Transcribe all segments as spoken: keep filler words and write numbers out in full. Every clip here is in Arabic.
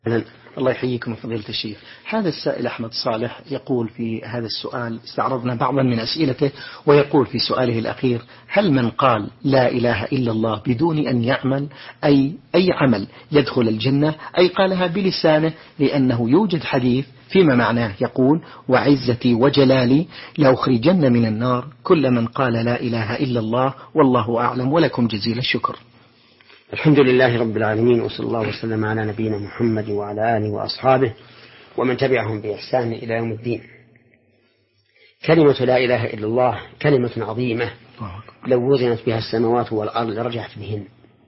الله يحييكم فضيلة الشيخ. هذا السائل أحمد صالح يقول في هذا السؤال، استعرضنا بعضا من أسئلته، ويقول في سؤاله الأخير: هل من قال لا إله إلا الله بدون أن يعمل أي أي عمل يدخل الجنة، أي قالها بلسانه؟ لأنه يوجد حديث فيما معناه يقول: وعزتي وجلالي لأخرجن من النار كل من قال لا إله إلا الله، والله أعلم، ولكم جزيل الشكر. الحمد لله رب العالمين، وصلى الله وسلم على نبينا محمد وعلى آله وأصحابه ومن تبعهم بإحسان إلى يوم الدين. كلمة لا إله إلا الله كلمة عظيمة، لو وزنت بها السماوات والأرض لرجحت بهن،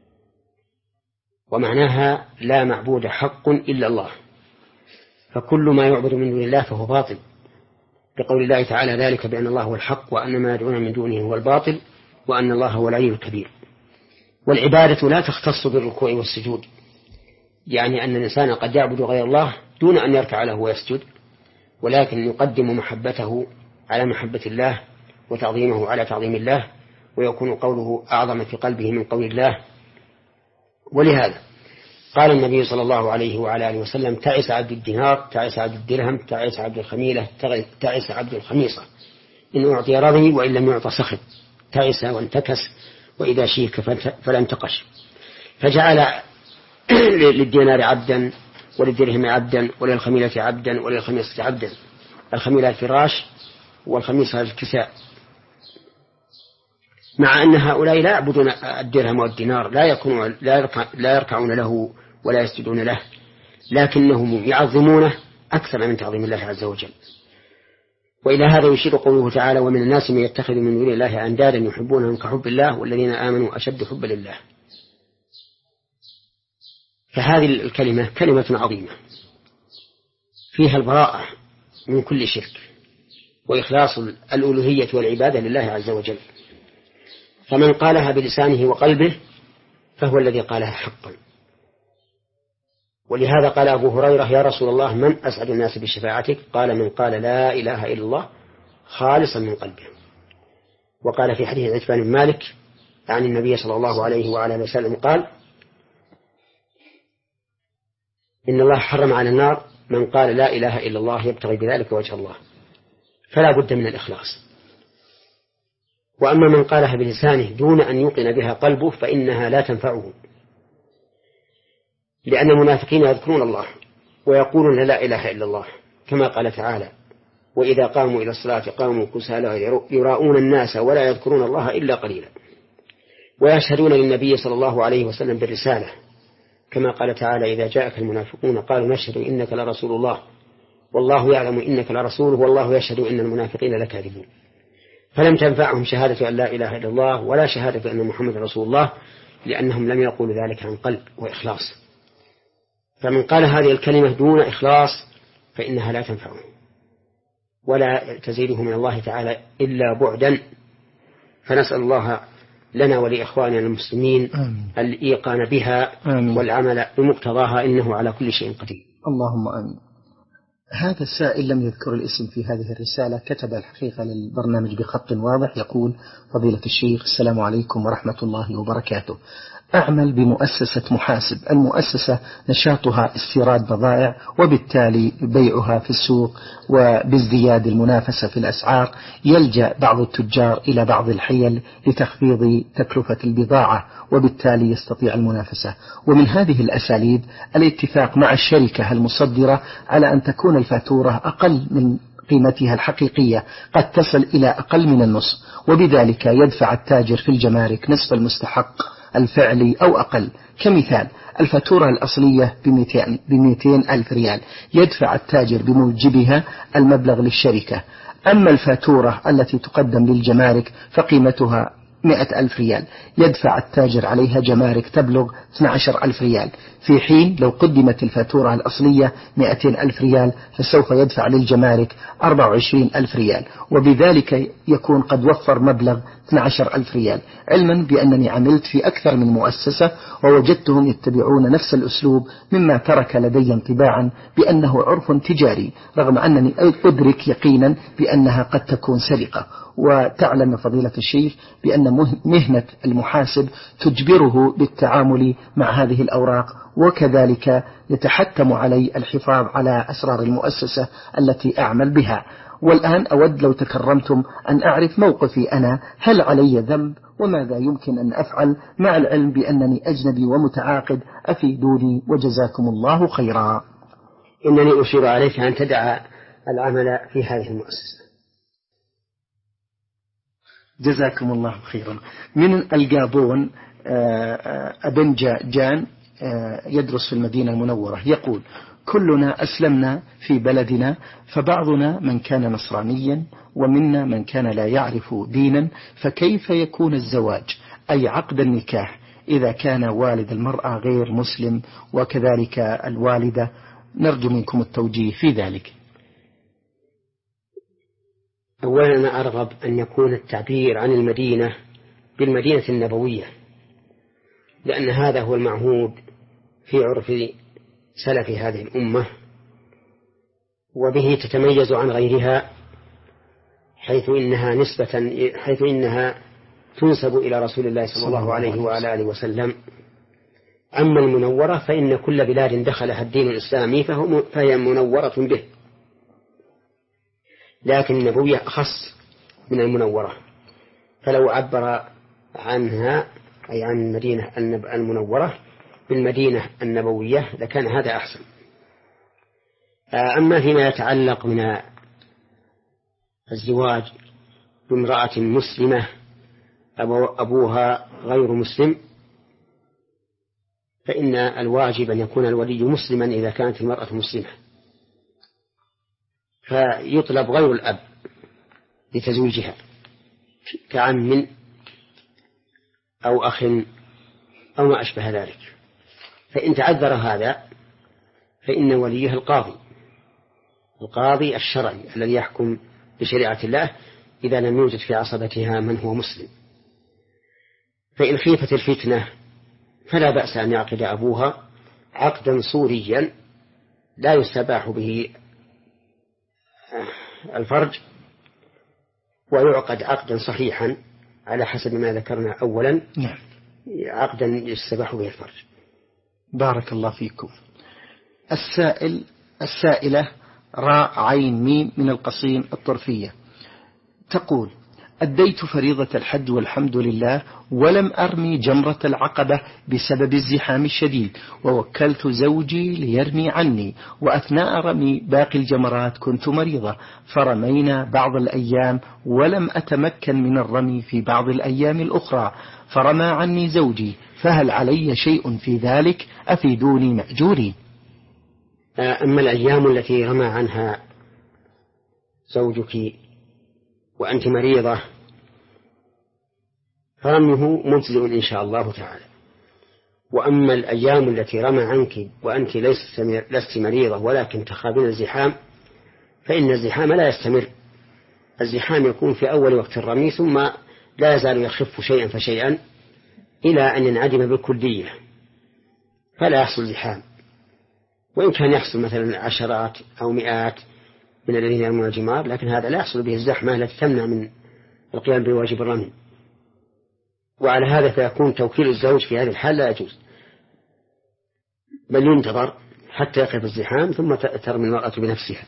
ومعناها لا معبود حق إلا الله، فكل ما يعبد من دون الله فهو باطل، بقول الله تعالى: ذلك بأن الله هو الحق وأن ما يدعون من دونه هو الباطل وأن الله هو العلي الكبير. والعبادة لا تختص بالركوع والسجود، يعني أن الإنسان قد يعبد غير الله دون أن يركع له ويسجد، ولكن يقدم محبته على محبة الله وتعظيمه على تعظيم الله، ويكون قوله أعظم في قلبه من قول الله. ولهذا قال النبي صلى الله عليه وعلى آله وسلم: تعس عبد الدينار، تعس عبد الدرهم، تعس عبد الخميلة، تعس عبد الخميصة، إن أعطي رضي وإن لم يعط سخط، تعس وانتكس، وإذا شيك فلا انتقش. فجعل للدينار عبدا، وللدرهم عبدا، وللخميلة عبدا، وللخميصة عبدا. الخميلة الفراش والخميصة الكساء، مع أن هؤلاء لا يعبدون الدرهم والدينار، لا يكونون لا, يركع لا يركعون له ولا يسجدون له، لكنهم يعظمونه أكثر من تعظيم الله عز وجل. وإلى هذا يشير قوله تعالى: ومن الناس من يتخذ من دون الله أندادا يحبونهم كحب الله والذين آمنوا أشد حبا لله. فهذه الكلمة كلمة عظيمة فيها البراءة من كل شرك، وإخلاص الألوهية والعبادة لله عز وجل. فمن قالها بلسانه وقلبه فهو الذي قالها حقا. ولهذا قال أبو هريرة: يا رسول الله، من أسعد الناس بشفاعتك؟ قال: من قال لا إله إلا الله خالصا من قلبه. وقال في حديث عتبان بن مالك عن النبي صلى الله عليه وعلى آله وسلم قال: إن الله حرم على النار من قال لا إله إلا الله يبتغي بذلك وجه الله. فلا بد من الإخلاص. وأما من قالها بلسانه دون أن يوقن بها قلبه فإنها لا تنفعه، لأن المنافقين يذكرون الله ويقولون لا إله إلا الله، كما قال تعالى: وإذا قاموا إلى الصلاة قاموا كسالى يراؤون الناس ولا يذكرون الله إلا قليلا. ويشهدون للنبي صلى الله عليه وسلم بالرسالة، كما قال تعالى: إذا جاءك المنافقون قالوا نشهد إنك لرسول الله والله يعلم إنك لرسوله والله يشهد إن المنافقين لكاذبون. فلم تنفعهم شهادة أن لا إله إلا الله ولا شهادة أن محمد رسول الله، لأنهم لم يقولوا ذلك عن قلب وإخلاص. فمن قال هذه الكلمة دون إخلاص فإنها لا تنفعه ولا تزيده من الله تعالى إلا بعدا. فنسأل الله لنا ولإخواننا المسلمين الإيقان بها آمين. والعمل بمقتضاها، إنه على كل شيء قدير. اللهم آمين. هذا السائل لم يذكر الاسم في هذه الرسالة، كتب الحقيقة للبرنامج بخط واضح، يقول: فضيلة الشيخ، السلام عليكم ورحمة الله وبركاته. أعمل بمؤسسة محاسب. المؤسسة نشاطها استيراد بضائع وبالتالي بيعها في السوق، وبازدياد المنافسة في الأسعار يلجأ بعض التجار إلى بعض الحيل لتخفيض تكلفة البضاعة، وبالتالي يستطيع المنافسة. ومن هذه الأساليب الاتفاق مع الشركة المصدرة على أن تكون الفاتورة أقل من قيمتها الحقيقية، قد تصل إلى أقل من النصف، وبذلك يدفع التاجر في الجمارك نصف المستحق الفعلي أو أقل. كمثال: الفاتورة الأصلية بمئتين ألف ريال، يدفع التاجر بموجبها المبلغ للشركة. أما الفاتورة التي تقدم للجمارك فقيمتها مئة ألف ريال، يدفع التاجر عليها جمارك تبلغ اثني عشر ألف ريال، في حين لو قدمت الفاتورة الأصلية مئتين ألف ريال فسوف يدفع للجمارك أربعة وعشرين ألف ريال، وبذلك يكون قد وفر مبلغ اثني عشر ألف ريال، علما بأنني عملت في أكثر من مؤسسة ووجدتهم يتبعون نفس الأسلوب، مما ترك لدي انطباعا بأنه عرف تجاري، رغم أنني أدرك يقينا بأنها قد تكون سرقة. وتعلم فضيلة الشيخ بأن مهنة المحاسب تجبره بالتعامل مع هذه الأوراق، وكذلك يتحتم علي الحفاظ على أسرار المؤسسة التي أعمل بها. والآن أود لو تكرمتم أن أعرف موقفي أنا، هل علي ذنب وماذا يمكن أن أفعل، مع العلم بأنني أجنبي ومتعاقد، أفيدوني وجزاكم الله خيرا. إنني أشير عليك أن تدع العمل في هذه المؤسسة. جزاكم الله خيرا. من الجابون أبن جان يدرس في المدينة المنورة يقول: كلنا أسلمنا في بلدنا، فبعضنا من كان نصرانيا ومنا من كان لا يعرف دينا، فكيف يكون الزواج أي عقد النكاح إذا كان والد المرأة غير مسلم وكذلك الوالدة؟ نرجو منكم التوجيه في ذلك. أولا أنا أرغب أن يكون التعبير عن المدينة بالمدينة النبوية، لأن هذا هو المعهود في عرف سلف هذه الأمة، وبه تتميز عن غيرها، حيث إنها نسبة حيث إنها تنسب إلى رسول الله صلى الله عليه وعلى آله وسلم. أما المنورة فإن كل بلاد دخلها الدين الإسلامي فهي منورة به، لكن النبوية أخص من المنورة، فلو عبر عنها أي عن المدينة المنورة بالمدينة النبوية لكان هذا أحسن. أما فيما يتعلق من الزواج بامرأة مسلمة أبوها غير مسلم، فإن الواجب أن يكون الولي مسلما إذا كانت المرأة مسلمة، فيطلب غير الأب لتزويجها كعم أو أخ أو ما أشبه ذلك. فإن تعذر هذا فإن وليه القاضي القاضي الشرعي الذي يحكم بشريعة الله إذا لم يوجد في عصبتها من هو مسلم. فإن خيفت الفتنة فلا بأس أن يعقد أبوها عقدا صوريا لا يستباح به الفرج، ويعقد عقدا صحيحا على حسب ما ذكرنا أولا، عقدا يستباح به الفرج. بارك الله فيكم. السائل السائلة راء عين ميم من القصيم الطرفية تقول: أديت فريضة الحج والحمد لله، ولم أرمي جمرة العقبة بسبب الزحام الشديد، ووكلت زوجي ليرمي عني، وأثناء رمي باقي الجمرات كنت مريضة، فرمينا بعض الأيام ولم أتمكن من الرمي في بعض الأيام الأخرى، فرمى عني زوجي، فهل علي شيء في ذلك؟ أفيدوني مأجوري. أما الأيام التي رمى عنها زوجك وأنت مريضة فرميه مجزئ إن شاء الله تعالى. وأما الأيام التي رمى عنك وأنت لست مريضة ولكن تخافين الزحام، فإن الزحام لا يستمر، الزحام يكون في أول وقت الرمي ثم لا يزال يخف شيئا فشيئا إلى أن ينعدم بالكلية فلا يحصل زحام. وإن كان يحصل مثلا عشرات أو مئات من الذين يرمون الجمار، لكن هذا لا يحصل به الزحمة التي تمنع من القيام بواجب الرمي. وعلى هذا فيكون توكيل الزوج في هذه الحال لا يجوز، بل ينتظر حتى يقف الزحام ثم ترمي المرأة بنفسها.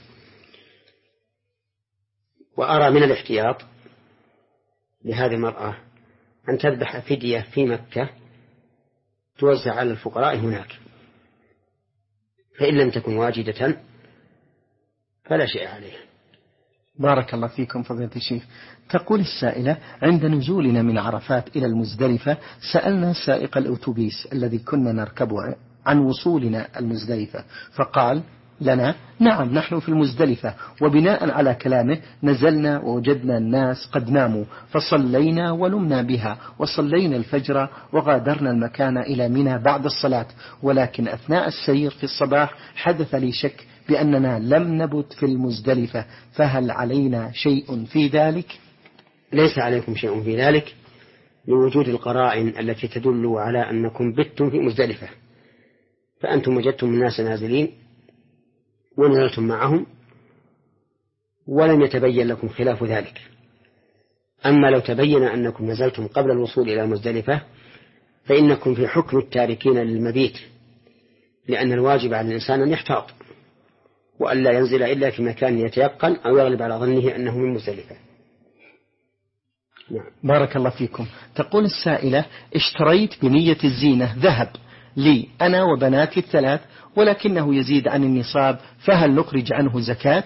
وأرى من الاحتياط لهذه المرأة أن تذبح فدية في مكة توزع على الفقراء هناك، فإن لم تكن واجدة فلا شيء عليه. بارك الله فيكم فضيلة الشيخ. تقول السائلة: عند نزولنا من عرفات إلى المزدلفة سألنا سائق الأوتوبيس الذي كنا نركبه عن وصولنا المزدلفة، فقال لنا: نعم نحن في المزدلفة. وبناء على كلامه نزلنا ووجدنا الناس قد ناموا، فصلينا ونمنا بها وصلينا الفجر وغادرنا المكان إلى منى بعد الصلاة، ولكن أثناء السير في الصباح حدث لي شك بأننا لم نبت في المزدلفة، فهل علينا شيء في ذلك؟ ليس عليكم شيء في ذلك لوجود القرائن التي تدل على أنكم بتم في مزدلفة، فأنتم وجدتم الناس نازلين ونزلتم معهم ولم يتبين لكم خلاف ذلك. أما لو تبين أنكم نزلتم قبل الوصول إلى مزدلفة فإنكم في حكم التاركين للمبيت، لأن الواجب على الإنسان أن يحتاط وألا ينزل إلا في مكان يتيقن أو يغلب على ظنه أنه من مزدلفة. نعم. بارك الله فيكم. تقول السائلة: اشتريت بنية الزينة ذهب لي أنا وبناتي الثلاث ولكنه يزيد عن النصاب، فهل نخرج عنه زكاة؟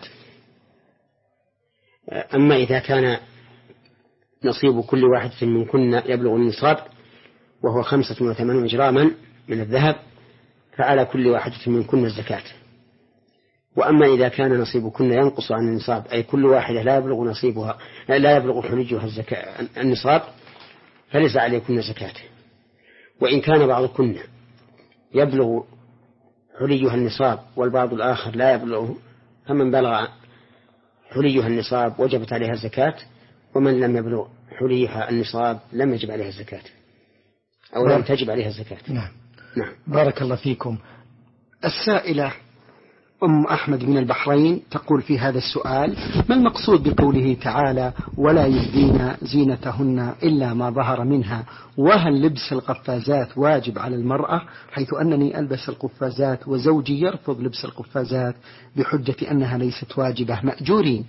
أما إذا كان نصيب كل واحد منكن يبلغ النصاب وهو خمسة وثمانون جراما من الذهب فعلى كل واحدة منكن الزكاة. وأما إذا كان نصيبكن ينقص عن النصاب أي كل واحدة لا يبلغ نصيبها لا يبلغ حليجها الزكاة النصاب فليس عليكن زكاة. وإن كان بعضكن يبلغ حليها النصاب والبعض الآخر لا يبلغه فمن بلغ حليها النصاب وجبت عليها الزكاة، ومن لم يبلغ حليها النصاب لم يجب عليها الزكاة أو لم تجب عليها الزكاة. نعم. نعم. بارك الله فيكم. السائلة أم أحمد من البحرين تقول في هذا السؤال: ما المقصود بقوله تعالى ولا يبدين زينتهن إلا ما ظهر منها؟ وهل لبس القفازات واجب على المرأة، حيث أنني ألبس القفازات وزوجي يرفض لبس القفازات بحجة أنها ليست واجبة مأجورين؟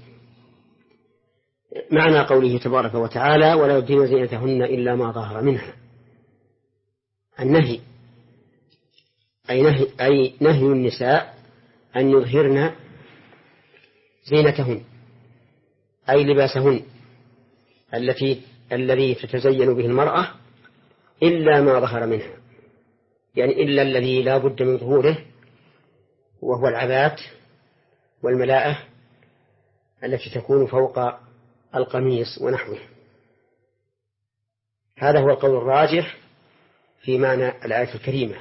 معنى قوله تبارك وتعالى ولا يبدين زينتهن إلا ما ظهر منها النهي، أي نهي, أي نهي النساء أن يظهرن زينتهن أي لباسهن التي الذي تتزين به المرأة إلا ما ظهر منها، يعني إلا الذي لا بد من ظهوره وهو العبات والملاءة التي تكون فوق القميص ونحوه. هذا هو القول الراجح في معنى الآية الكريمة.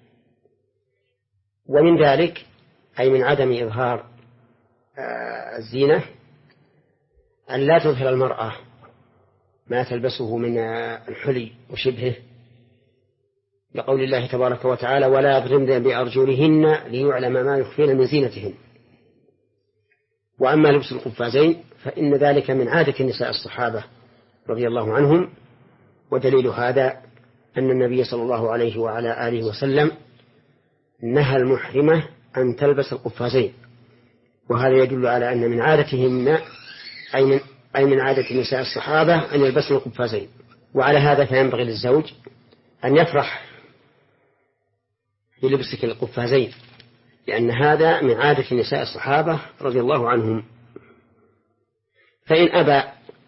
ومن ذلك أي من عدم إظهار الزينة أن لا تظهر المرأة ما تلبسه من الحلي وشبهه، لقول الله تبارك وتعالى ولا يضربن بأرجلهن ليعلم ما يخفين من زينتهن. وأما لبس القفازين فإن ذلك من عادة نساء الصحابة رضي الله عنهم، ودليل هذا أن النبي صلى الله عليه وعلى آله وسلم نهى المحرمة أن تلبس القفازين، وهذا يدل على أن من عادتهن أي من, أي من عادة نساء الصحابة أن يلبسن القفازين. وعلى هذا فينبغي للزوج أن يفرح بلبسك القفازين، لأن هذا من عادة نساء الصحابة رضي الله عنهم. فإن أبى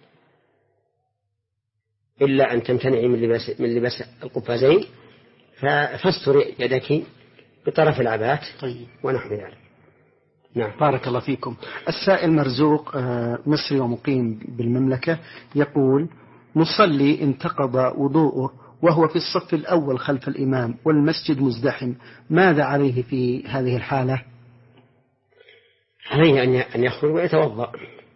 إلا أن تمتنعي من لباس, من لباس القفازين فاستر يدك بطرف العبات طيب. ونحو ذلك. نعم. بارك الله فيكم. السائل مرزوق مصري ومقيم بالمملكة يقول: مصلي انتقض وضوءه وهو في الصف الأول خلف الإمام والمسجد مزدحم، ماذا عليه في هذه الحالة؟ عليه أن يخرج ويتوضأ،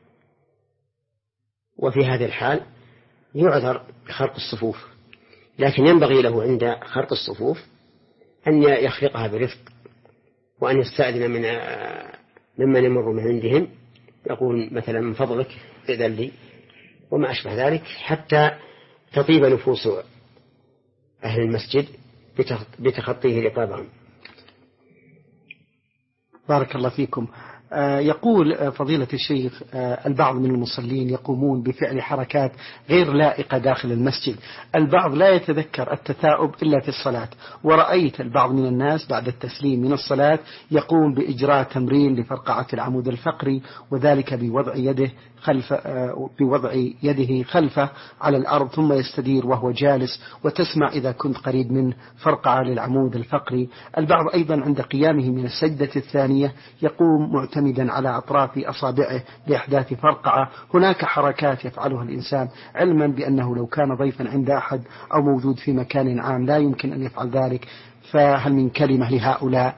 وفي هذه الحال يعذر بخرق الصفوف، لكن ينبغي له عند خرق الصفوف أن يخرقها برفق، وأن يستأذن من ممن يمر من عندهم، يقول مثلا من فضلك إذن لي وما أشبه ذلك، حتى تطيب نفوس أهل المسجد بتخطيه رقابهم. بارك الله فيكم. يقول فضيلة الشيخ: البعض من المصلين يقومون بفعل حركات غير لائقة داخل المسجد، البعض لا يتذكر التثاؤب إلا في الصلاة، ورأيت البعض من الناس بعد التسليم من الصلاة يقوم بإجراء تمرين لفرقعة العمود الفقري، وذلك بوضع يده خلف بوضع يده خلفه على الأرض ثم يستدير وهو جالس، وتسمع إذا كنت قريب منه فرقعة للعمود الفقري. البعض أيضا عند قيامه من السجدة الثانية يقوم معتمدا على أطراف أصابعه لإحداث فرقعة. هناك حركات يفعلها الإنسان علما بأنه لو كان ضيفا عند أحد أو موجود في مكان عام لا يمكن أن يفعل ذلك، فهل من كلمة لهؤلاء؟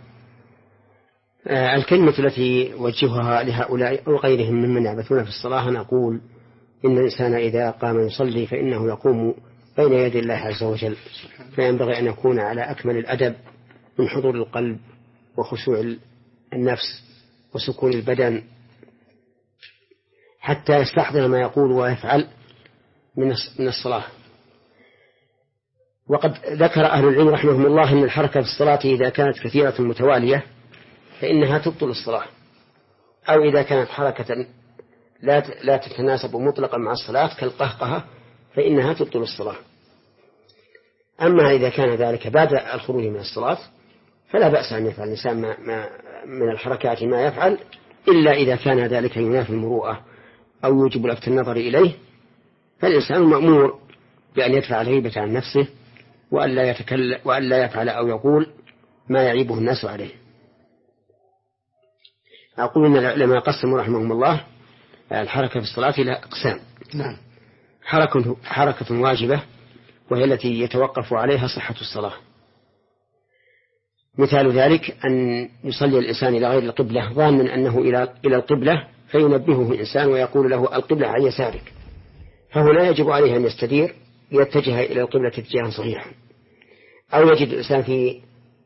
الكلمة التي وجهها لهؤلاء أو غيرهم ممن يعبثون في الصلاة نقول إن الإنسان إذا قام يصلي فإنه يقوم بين يدي الله عز وجل، فينبغي أن يكون على أكمل الأدب من حضور القلب وخشوع النفس وسكون البدن، حتى يستحضر ما يقول ويفعل من الصلاة. وقد ذكر أهل العلم رحمهم الله أن الحركة في الصلاة إذا كانت كثيرة متوالية فإنها تبطل الصلاة، أو إذا كانت حركة لا لا تتناسب مطلقا مع الصلاة كالقهقهة فإنها تبطل الصلاة. أما إذا كان ذلك بعد الخروج من الصلاة فلا بأس أن يفعل الإنسان ما ما من الحركات ما يفعل، إلا إذا كان ذلك ينافي المروءة أو يوجب لفت النظر إليه، فالإنسان مأمور بأن يدفع الهيبة عن نفسه وألا يتكلم وألا يفعل أو يقول ما يعيبه الناس عليه. أقول إن العلماء قسموا رحمهم الله الحركة في الصلاة إلى أقسام. نعم. حركة حركة واجبة وهي التي يتوقف عليها صحة الصلاة. مثال ذلك أن يصلي الإنسان إلى غير القبلة ظانا أنه إلى إلى القبلة، فينبهه الإنسان ويقول له القبلة عن يسارك، فهنا يجب عليه أن يستدير ليتجه إلى القبلة اتجاها صحيحا. أو يجد الإنسان في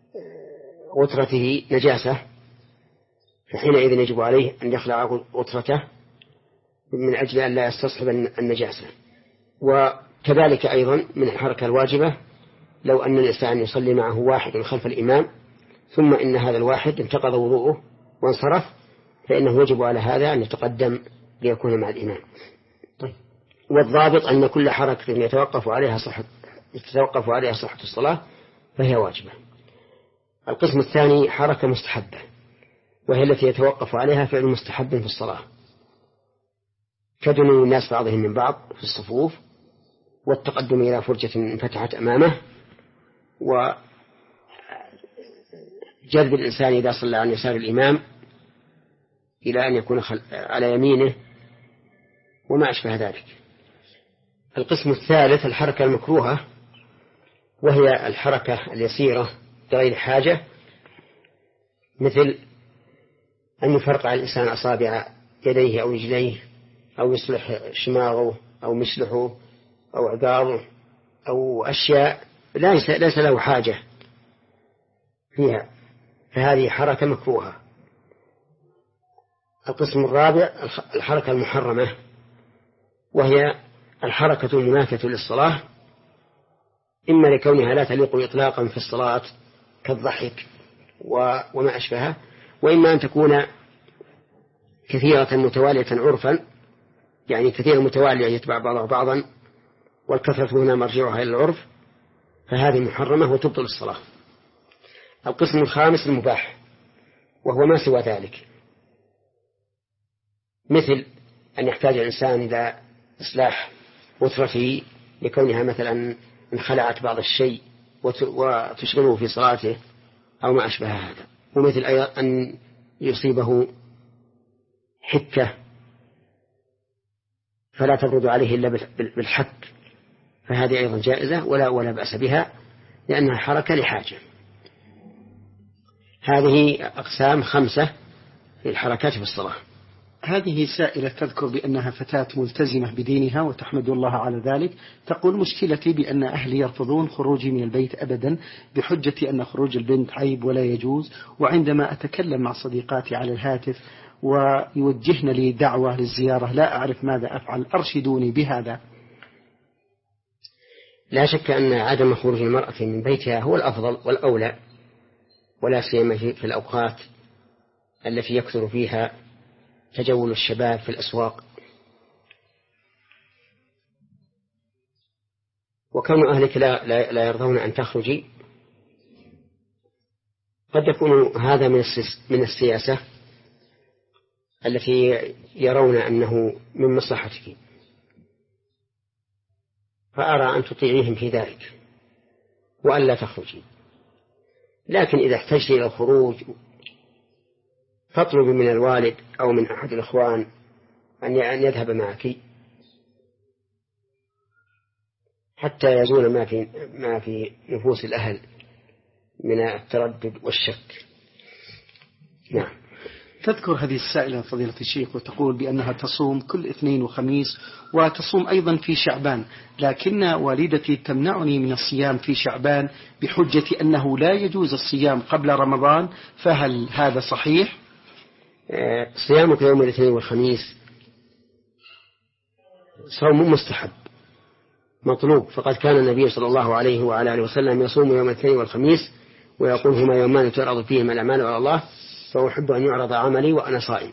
غترته نجاسة، فحينئذ يجب عليه أن يخلع غترته من أجل أن لا يستصحب النجاسة. وكذلك أيضا من الحركة الواجبة لو أن الإنسان يصلي معه واحد خلف الإمام ثم إن هذا الواحد انتقض وضوءه وانصرف، فإنه يجب على هذا أن يتقدم ليكون مع الإمام. طيب. والضابط أن كل حركة يتوقف عليها صحة يتوقف عليها صحة الصلاة فهي واجبة. القسم الثاني حركة مستحبة، وهي التي يتوقف عليها فعل مستحب في الصلاة، كدنو الناس بعضهم من بعض في الصفوف، والتقدم إلى فرجة انفتحت أمامه، وجذب الإنسان إذا صلى عن يسار الإمام إلى أن يكون على يمينه وما أشبه ذلك. القسم الثالث الحركة المكروهة، وهي الحركة اليسيرة بغير حاجة، مثل أن يفرقع الإنسان أصابع يديه أو رجليه، أو يصلح شماغه أو مشلحه أو عقاره أو أشياء ليس, ليس له حاجة فيها، فهذه حركة مكروهة. القسم الرابع الحركة المحرمة، وهي الحركة المنافية للصلاة، إما لكونها لا تليق إطلاقا في الصلاة كالضحك وما أشبهها، وإما أن تكون كثيرة متوالية عرفا، يعني كثيرا متوالية يتبع بعضها بعضا، والكثرة هنا مرجعها إلى العرف، فهذه محرمة وتبطل الصلاة. القسم الخامس المباح، وهو ما سوى ذلك، مثل أن يحتاج الإنسان إلى إصلاح وترته لكونها مثلا انخلعت بعض الشيء وتشغله في صلاته أو ما أشبه هذا، ومثل أيضا أن يصيبه حكة فلا تبرد عليه إلا بالحك، فهذه أيضا جائزة ولا ولا بأس بها لأنها حركة لحاجة. هذه أقسام خمسة للحركات في الصلاة. هذه سائلة تذكر بأنها فتاة ملتزمة بدينها وتحمد الله على ذلك، تقول مشكلتي بأن أهلي يرفضون خروجي من البيت أبدا بحجة أن خروج البنت عيب ولا يجوز، وعندما أتكلم مع صديقاتي على الهاتف ويوجهن لي دعوة للزيارة لا أعرف ماذا أفعل، أرشدوني بهذا. لا شك أن عدم خروج المرأة من بيتها هو الأفضل والأولى، ولا سيما في الأوقات التي يكثر فيها تجول الشباب في الأسواق. وكون أهلك لا, لا, لا يرضون أن تخرجي قد يكون هذا من السياسة التي يرون أنه من مصلحتك، فأرى أن تطيعيهم في ذلك وأن لا تخرجي. لكن إذا احتجت إلى الخروج فاطلب من الوالد أو من أحد الإخوان أن يذهب معك حتى يزول ما في ما في نفوس الأهل من التردد والشك. نعم. تذكر هذه السائلة فضيلة الشيخ وتقول بأنها تصوم كل اثنين وخميس وتصوم أيضا في شعبان، لكن والدتي تمنعني من الصيام في شعبان بحجة أنه لا يجوز الصيام قبل رمضان، فهل هذا صحيح؟ صيامك يوم الاثنين والخميس صوم مستحب مطلوب، فقد كان النبي صلى الله عليه وعلى آله وسلم يصوم يوم الاثنين والخميس ويقول هما يومان تعرض فيهما الأعمال على الله فأحب أن يعرض عملي وأنا صائم.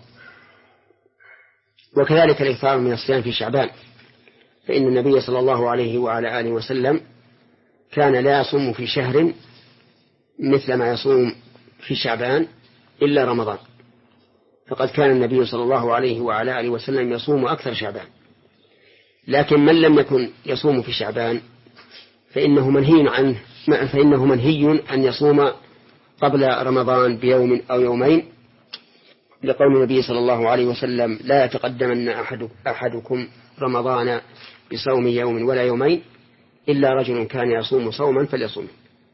وكذلك الإكثار من الصيام في شعبان، فإن النبي صلى الله عليه وعلى آله وسلم كان لا يصوم في شهر مثل ما يصوم في شعبان إلا رمضان، فقد كان النبي صلى الله عليه وعلى آله وسلم يصوم أكثر شعبان. لكن من لم يكن يصوم في شعبان فإنه منهي عنه فإنه منهي أن يصوم قبل رمضان بيوم أو يومين، لقول النبي صلى الله عليه وسلم لا يتقدمن أحد أحدكم رمضان بصوم يوم ولا يومين إلا رجل كان يصوم صوما فليصوم.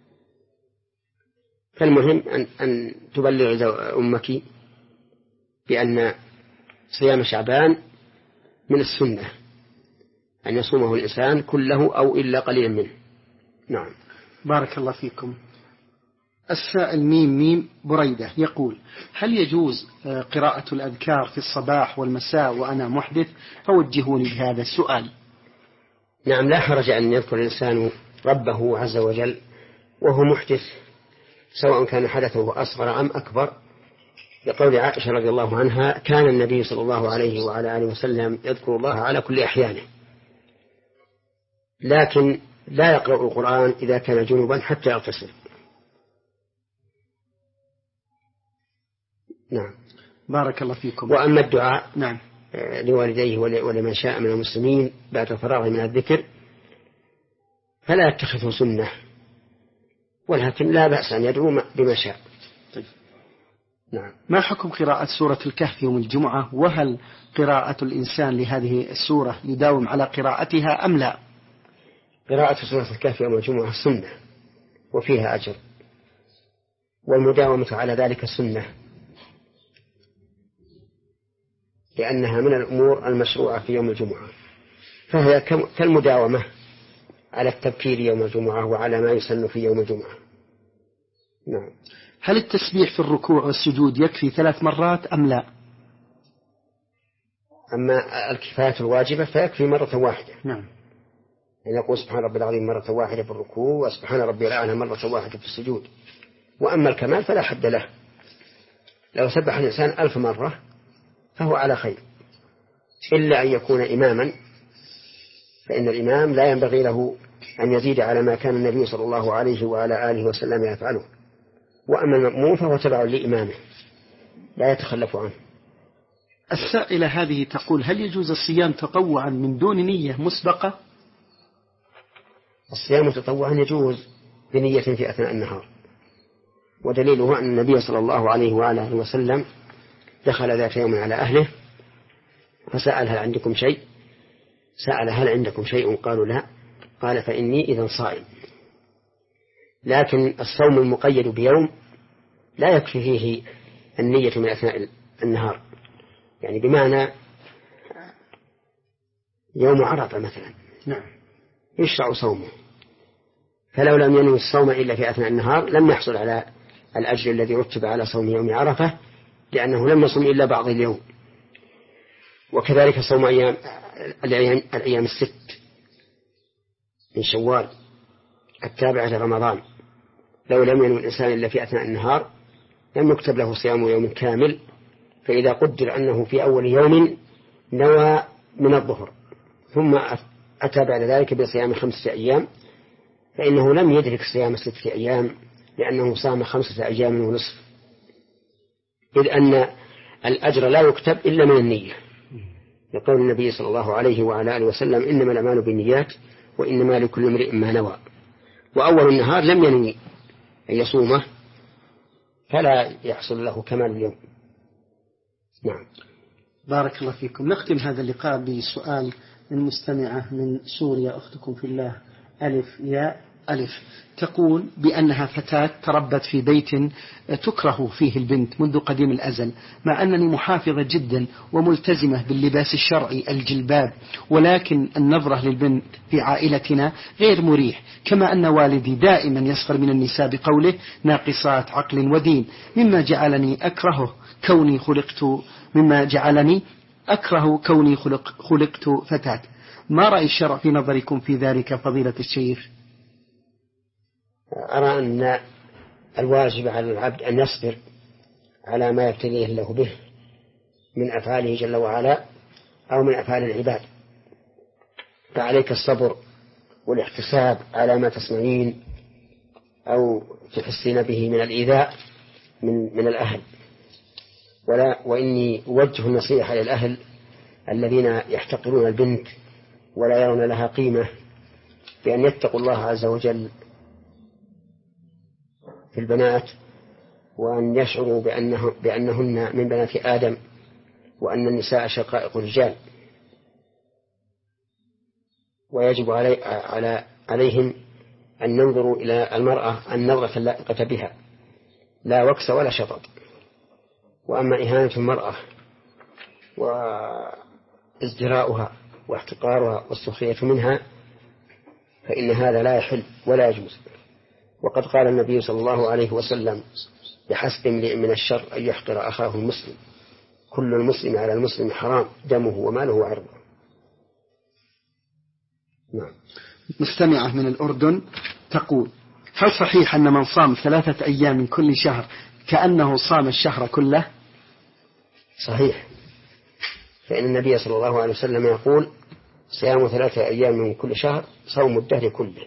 فالمهم أن, أن تبلغ أمك بأن صيام شعبان من السنة، أن يصومه الإنسان كله أو إلا قليلا منه. نعم. بارك الله فيكم. السائل ميم ميم بريدة يقول هل يجوز قراءة الأذكار في الصباح والمساء وأنا محدث؟ فوجهوني بهذا السؤال. نعم، لا حرج أن يذكر الإنسان ربه عز وجل وهو محدث، سواء كان حدثه أصغر أم أكبر، لقول عائشة رضي الله عنها كان النبي صلى الله عليه وعلى آله وسلم يذكر الله على كل أحيانه، لكن لا يقرأ القرآن إذا كان جنبا حتى يغتسل. نعم. بارك الله فيكم. وأما الدعاء نعم لوالديه ولمن شاء من المسلمين بعد فراغه من الذكر فلا يتخذه سنة، ولكن لا بأس أن يدعو بما شاء. طيب. نعم. ما حكم قراءة سورة الكهف يوم الجمعة؟ وهل قراءة الإنسان لهذه السورة يداوم على قراءتها أم لا؟ قراءة سورة الكهف يوم الجمعة سنة وفيها أجر، والمداومة على ذلك سنة، لأنها من الأمور المشروعة في يوم الجمعة، فهي كالمداومة على التبكير يوم الجمعة وعلى ما يسن في يوم الجمعة. نعم. هل التسبيح في الركوع والسجود يكفي ثلاث مرات أم لا؟ أما الكفاية الواجبة فيكفي مرة واحدة. نعم. يعني يقول سبحان ربي العظيم مرة واحدة في الركوع وسبحان ربي الأعلى مرة واحدة في السجود. وأما الكمال فلا حد له، لو سبح الإنسان ألف مرة فهو على خير، إلا أن يكون إماما، فإن الإمام لا ينبغي له أن يزيد على ما كان النبي صلى الله عليه وعلى آله وسلم يفعله. وأما المأموم فهو تبع لإمامه لا يتخلف عنه. السائلة هذه تقول هل يجوز الصيام تطوعا من دون نية مسبقة؟ الصيام تطوعا يجوز بنية في أثناء النهار، ودليله أن النبي صلى الله عليه وعلى آله وسلم دخل ذات يوم على أهله فسأل هل عندكم شيء سأل هل عندكم شيء قالوا لا، قال فإني إذن صائم. لكن الصوم المقيد بيوم لا يكفي فيه النية من أثناء النهار، يعني بمعنى يوم عرفة مثلا نعم يشرع صومه، فلو لم ينوي الصوم إلا في أثناء النهار لم يحصل على الأجر الذي رتب على صوم يوم عرفة، لأنه لم يصوم إلا بعض اليوم. وكذلك صوم أيام الأيام, الأيام الست من شوال التابعة لرمضان، لو لم ينوي الإنسان إلا في أثناء النهار لم يكتب له صيام يوم كامل، فإذا قدر أنه في أول يوم نوى من الظهر ثم أتى بعد ذلك بصيام خمسة أيام فإنه لم يدرك صيام ستة أيام، لأنه صام خمسة أيام ونصف، إذ أن الأجر لا يكتب إلا من النية، يقول النبي صلى الله عليه وعلى آله وسلم إنما الأعمال بالنيات وإنما لكل امرئ ما نوى. وأول النهار لم ينوي أن يصومه فلا يحصل له كمال اليوم. نعم. بارك الله فيكم. نختم هذا اللقاء بسؤال من مستمعة من سوريا أختكم في الله ألف ياء ألف تقول بأنها فتاة تربت في بيت تكره فيه البنت منذ قديم الأزل، مع أنني محافظة جدا وملتزمة باللباس الشرعي الجلباب، ولكن النظرة للبنت في عائلتنا غير مريح، كما أن والدي دائما يسخر من النساء بقوله ناقصات عقل ودين، مما جعلني أكره كوني خلقت مما جعلني أكره كوني خلق خلقت فتاة. ما رأي الشرع في نظركم في ذلك فضيلة الشيخ؟ أرى أن الواجب على العبد أن يصبر على ما يبتليه الله به من أفعاله جل وعلا أو من أفعال العباد، فعليك الصبر والاحتساب على ما تصنعين أو تحسين به من الإيذاء من, من الأهل. ولا وإني أوجه النصيحة للأهل الذين يحتقرون البنت ولا يرون لها قيمة بأن يتقوا الله عز وجل في البنات، وأن يشعروا بأنه بأنهن من بنات آدم، وأن النساء شقائق الرجال، ويجب علي على عليهم أن ينظروا إلى المرأة النظرة اللائقة بها، لا وكس ولا شطط. وأما إهانة المرأة وازدراؤها واحتقارها والسخرية منها فإن هذا لا يحل ولا يجوز. وقد قال النبي صلى الله عليه وسلم بحسب امرئ من الشر أن يحقر أخاه المسلم، كل المسلم على المسلم حرام دمه وماله وعرضه. نعم. مستمعة من الأردن تقول هل صحيح أن من صام ثلاثة أيام من كل شهر كأنه صام الشهر كله؟ صحيح، فإن النبي صلى الله عليه وسلم يقول صيام ثلاثة أيام من كل شهر صوم الدهر كله.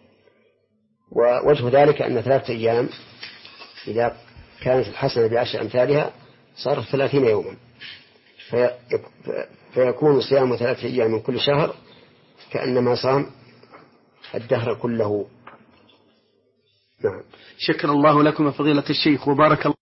ووجه ذلك أن ثلاثة أيام إذا كانت الحسنة بعشر أمثالها صارت ثلاثين يوما، في فيكون صيام ثلاثة أيام من كل شهر كأنما صام الدهر كله. نعم. شكر الله لكم فضيلة الشيخ وبارك الله